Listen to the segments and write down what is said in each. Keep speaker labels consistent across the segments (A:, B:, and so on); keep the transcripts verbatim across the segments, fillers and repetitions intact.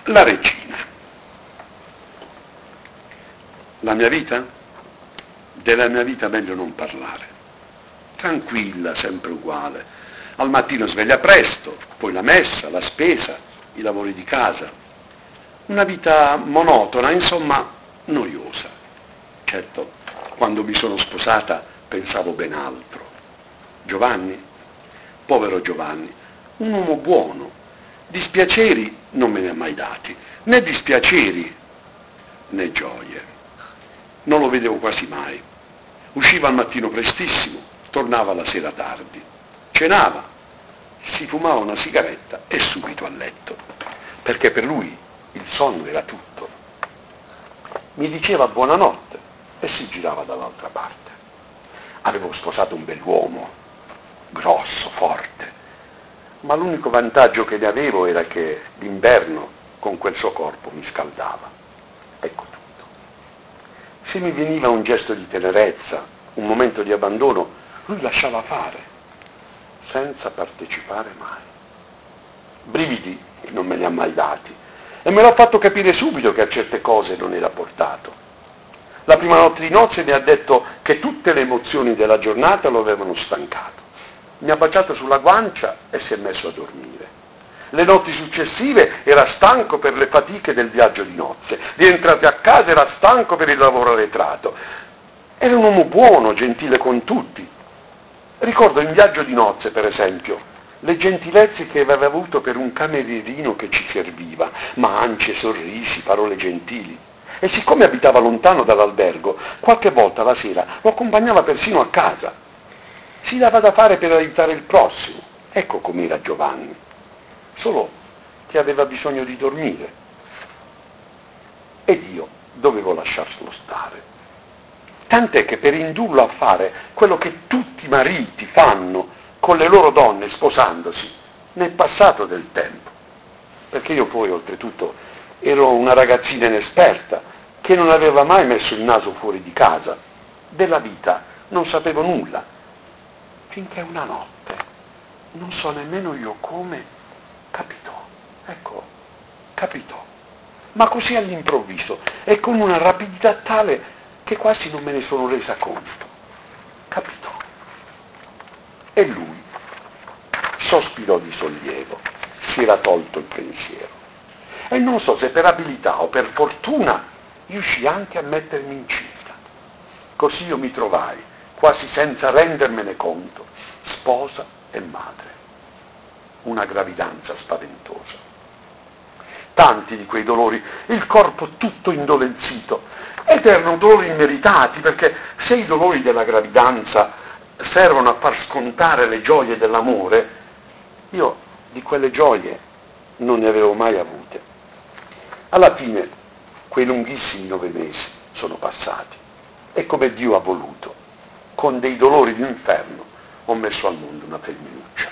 A: La regina. La mia vita? Della mia vita meglio non parlare. Tranquilla, sempre uguale. Al mattino sveglia presto, poi la messa, la spesa, i lavori di casa. Una vita monotona, insomma, noiosa. Certo, quando mi sono sposata pensavo ben altro. Giovanni? Povero Giovanni, un uomo buono. Dispiaceri non me ne ha mai dati, né dispiaceri né gioie. Non lo vedevo quasi mai. Usciva al mattino prestissimo, tornava la sera tardi. Cenava, si fumava una sigaretta e subito a letto, perché per lui il sonno era tutto. Mi diceva buonanotte e si girava dall'altra parte. Avevo sposato un bell'uomo, grosso, forte, ma l'unico vantaggio che ne avevo era che d'inverno con quel suo corpo mi scaldava. Ecco tutto. Se mi veniva un gesto di tenerezza, un momento di abbandono, lui lasciava fare, senza partecipare mai. Brividi non me li ha mai dati e me l'ha fatto capire subito che a certe cose non era portato. La prima notte di nozze mi ha detto che tutte le emozioni della giornata lo avevano stancato. Mi ha baciato sulla guancia e si è messo a dormire. Le notti successive era stanco per le fatiche del viaggio di nozze. Rientrato a casa era stanco per il lavoro arretrato. Era un uomo buono, gentile con tutti. Ricordo in viaggio di nozze, per esempio, le gentilezze che aveva avuto per un camerierino che ci serviva, mance, sorrisi, parole gentili. E siccome abitava lontano dall'albergo, qualche volta la sera lo accompagnava persino a casa. Si dava da fare per aiutare il prossimo. Ecco com'era Giovanni. Solo che aveva bisogno di dormire. Ed io dovevo lasciarselo stare. Tant'è che per indurlo a fare quello che tutti i mariti fanno con le loro donne sposandosi, ne è passato del tempo. Perché io poi, oltretutto, ero una ragazzina inesperta, che non aveva mai messo il naso fuori di casa. Della vita non sapevo nulla. Finché una notte, non so nemmeno io come, capitò, ecco, capitò, ma così all'improvviso e con una rapidità tale che quasi non me ne sono resa conto. Capitò. E lui sospirò di sollievo, si era tolto il pensiero. E non so se per abilità o per fortuna riuscì anche a mettermi incinta. Così io mi trovai, quasi senza rendermene conto, sposa e madre. Una gravidanza spaventosa. Tanti di quei dolori, il corpo tutto indolenzito, ed erano dolori immeritati, perché se i dolori della gravidanza servono a far scontare le gioie dell'amore, io di quelle gioie non ne avevo mai avute. Alla fine, quei lunghissimi nove mesi sono passati, e come Dio ha voluto, con dei dolori d'inferno, ho messo al mondo una femminuccia.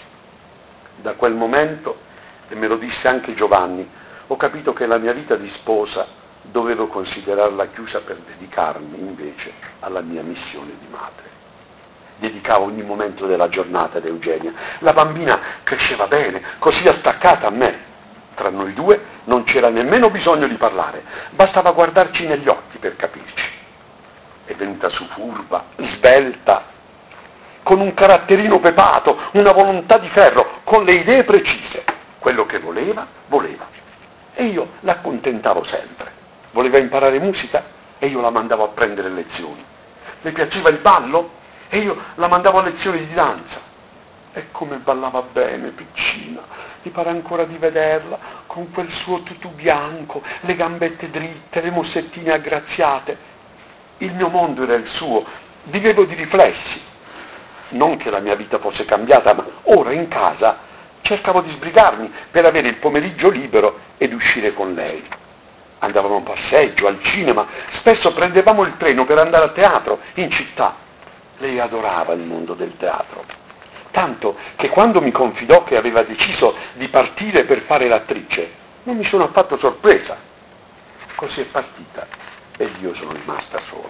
A: Da quel momento, e me lo disse anche Giovanni, ho capito che la mia vita di sposa dovevo considerarla chiusa per dedicarmi invece alla mia missione di madre. Dedicavo ogni momento della giornata ad Eugenia. La bambina cresceva bene, così attaccata a me. Tra noi due non c'era nemmeno bisogno di parlare, bastava guardarci negli occhi per capirci. È venuta su furba, svelta, con un caratterino pepato, una volontà di ferro, con le idee precise. Quello che voleva, voleva. E io l'accontentavo sempre. Voleva imparare musica e io la mandavo a prendere lezioni. Le piaceva il ballo e io la mandavo a lezioni di danza. E come ballava bene, piccina. Mi pare ancora di vederla, con quel suo tutù bianco, le gambette dritte, le mossettine aggraziate. Il mio mondo era il suo, vivevo di riflessi. Non che la mia vita fosse cambiata, ma ora in casa cercavo di sbrigarmi per avere il pomeriggio libero ed uscire con lei. Andavamo a passeggio, al cinema, spesso prendevamo il treno per andare a teatro, in città. Lei adorava il mondo del teatro, tanto che quando mi confidò che aveva deciso di partire per fare l'attrice, non mi sono affatto sorpresa. Così è partita ed io sono rimasta sola.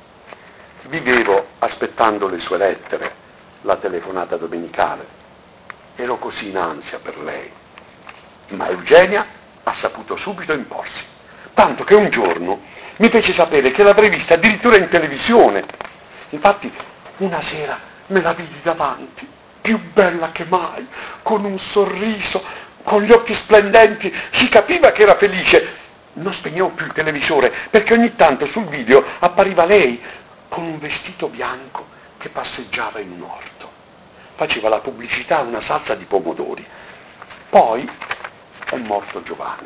A: Vivevo aspettando le sue lettere, la telefonata domenicale. Ero così in ansia per lei. Ma Eugenia ha saputo subito imporsi, tanto che un giorno mi fece sapere che l'avrei vista addirittura in televisione. Infatti una sera me la vidi davanti, più bella che mai, con un sorriso, con gli occhi splendenti, si capiva che era felice. Non spegnevo più il televisore, perché ogni tanto sul video appariva lei con un vestito bianco che passeggiava in un orto. Faceva la pubblicità a una salsa di pomodori. Poi è morto Giovanni.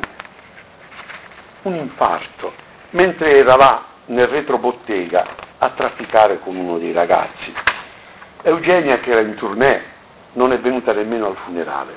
A: Un infarto, mentre era là nel retrobottega a trafficare con uno dei ragazzi. Eugenia, che era in tournée, non è venuta nemmeno al funerale.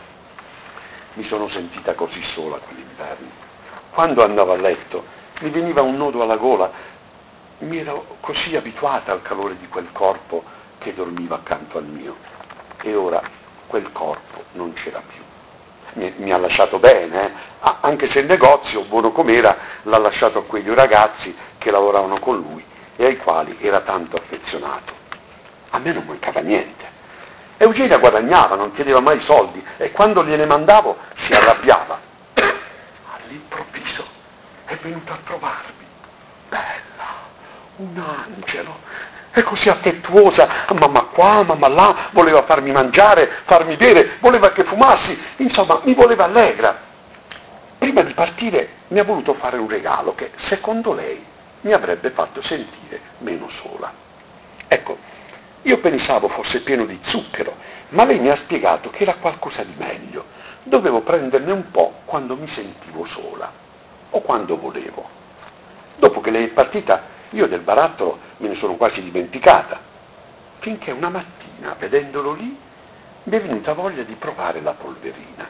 A: Mi sono sentita così sola quell'inverno. Quando andavo a letto mi veniva un nodo alla gola, mi ero così abituata al calore di quel corpo che dormiva accanto al mio, e ora quel corpo non c'era più. Mi, mi ha lasciato bene, eh? ah, anche se il negozio, buono com'era, l'ha lasciato a quei due ragazzi che lavoravano con lui e ai quali era tanto affezionato. A me non mancava niente. Eugenia guadagnava, non chiedeva mai soldi, e quando gliene mandavo si arrabbiava. All'improvviso è venuta a trovarmi, bella, un angelo, e così affettuosa, mamma qua, mamma là, voleva farmi mangiare, farmi bere, voleva che fumassi, insomma mi voleva allegra. Prima di partire mi ha voluto fare un regalo che, secondo lei, mi avrebbe fatto sentire meno sola. Ecco, io pensavo fosse pieno di zucchero, ma lei mi ha spiegato che era qualcosa di meglio. Dovevo prenderne un po' quando mi sentivo sola, o quando volevo. Dopo che lei è partita, io del barattolo me ne sono quasi dimenticata, finché una mattina, vedendolo lì, mi è venuta voglia di provare la polverina.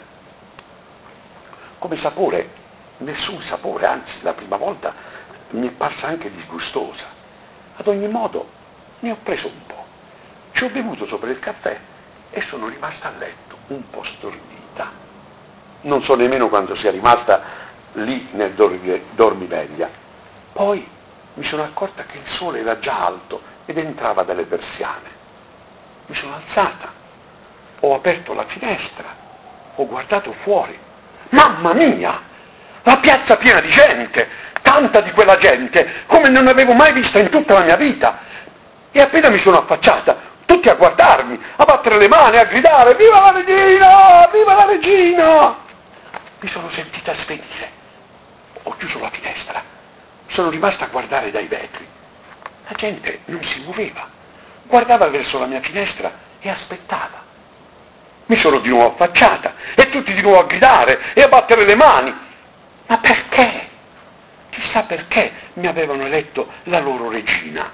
A: Come sapore, nessun sapore, anzi la prima volta mi è parsa anche disgustosa. Ad ogni modo, ne ho preso un po', ci ho bevuto sopra il caffè e sono rimasta a letto un po' stordita. Non so nemmeno quando sia rimasta lì nel dormiveglia. Poi mi sono accorta che il sole era già alto ed entrava dalle persiane. Mi sono alzata, ho aperto la finestra, ho guardato fuori. Mamma mia! La piazza piena di gente, tanta di quella gente, come non avevo mai vista in tutta la mia vita. E appena mi sono affacciata, tutti a guardarmi, a battere le mani, a gridare: viva la regina! Viva la regina! Mi sono sentita svenire. Ho chiuso la finestra. Sono rimasta a guardare dai vetri. La gente non si muoveva. Guardava verso la mia finestra e aspettava. Mi sono di nuovo affacciata e tutti di nuovo a gridare e a battere le mani. Ma perché? Chissà perché mi avevano eletto la loro regina.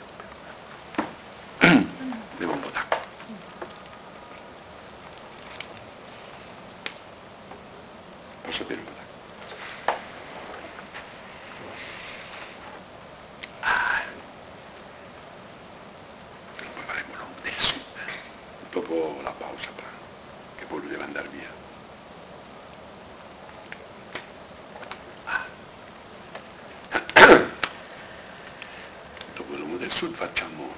A: Bevo un po' d'acqua. Posso bere un po' d'acqua? Ah, poi faremo l'uomo del sud, dopo la pausa, che poi lui deve andare via. Ah. Dopo l'uomo del sud facciamo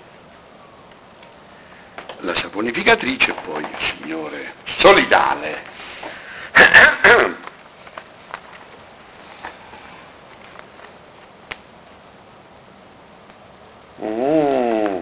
A: la saponificatrice e poi il signore solidale. Mm.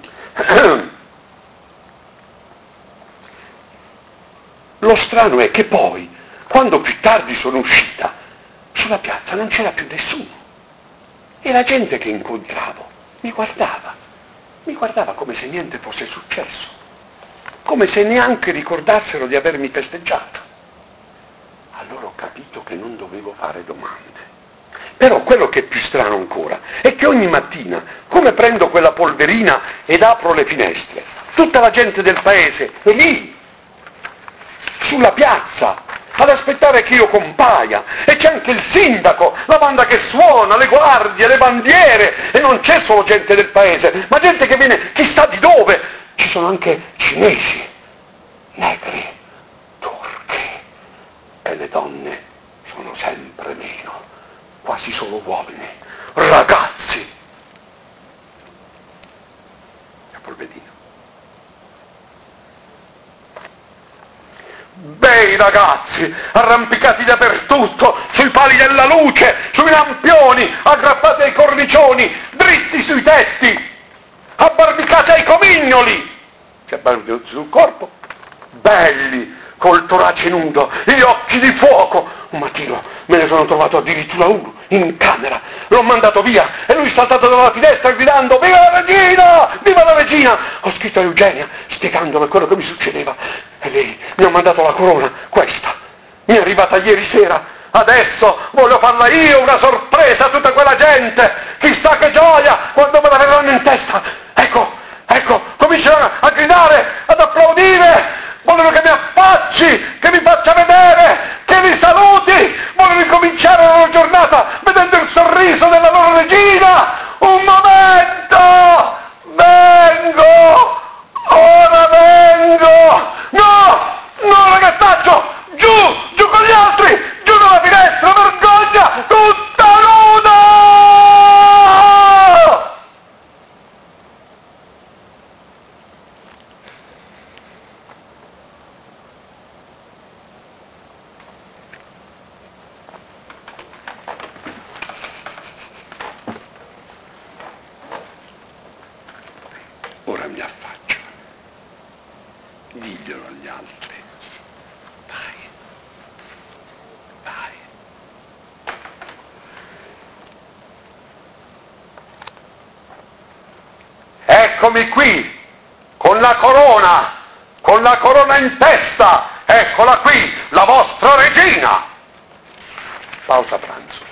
A: Lo strano è che poi, quando più tardi sono uscita, sulla piazza non c'era più nessuno. E la gente che incontravo mi guardava, mi guardava come se niente fosse successo, come se neanche ricordassero di avermi festeggiato. Allora ho capito che non dovevo fare domande. Però quello che è più strano ancora è che ogni mattina, come prendo quella polverina ed apro le finestre, tutta la gente del paese è lì, sulla piazza, ad aspettare che io compaia, e c'è anche il sindaco, la banda che suona, le guardie, le bandiere, e non c'è solo gente del paese, ma gente che viene chissà di dove. Ci sono anche cinesi, negri, turchi, e le donne sono sempre meno, quasi solo uomini, ragazzi. A polverino. Bei ragazzi, arrampicati dappertutto, sui pali della luce, sui lampioni, aggrappati ai cornicioni, dritti sui tetti, abbarbicati ai comignoli, si abbarbicati sul corpo, belli, col torace nudo, gli occhi di fuoco. Un mattino me ne sono trovato addirittura uno in camera, l'ho mandato via e lui è saltato dalla finestra gridando viva la regina, viva la regina. Ho scritto a Eugenia spiegandole quello che mi succedeva e lei mi ha mandato la corona, questa, mi è arrivata ieri sera. Adesso voglio farla io una sorpresa a tutta quella gente, chissà che gioia quando me la verranno in testa. Ecco, ecco, cominciano a gridare, ad applaudire, vogliono che mi affacci, che mi faccia vedere, che li saluti, vogliono incominciare la loro giornata vedendo il sorriso della loro regina. Un momento, vengo, ora vengo. No, no ragazzaccio, giù, giù con gli altri, giù dalla finestra, vergogna, tutta nuda! Ora mi affaccio, diglielo agli altri, vai, vai. Eccomi qui, con la corona, con la corona in testa, eccola qui, la vostra regina. Pausa pranzo.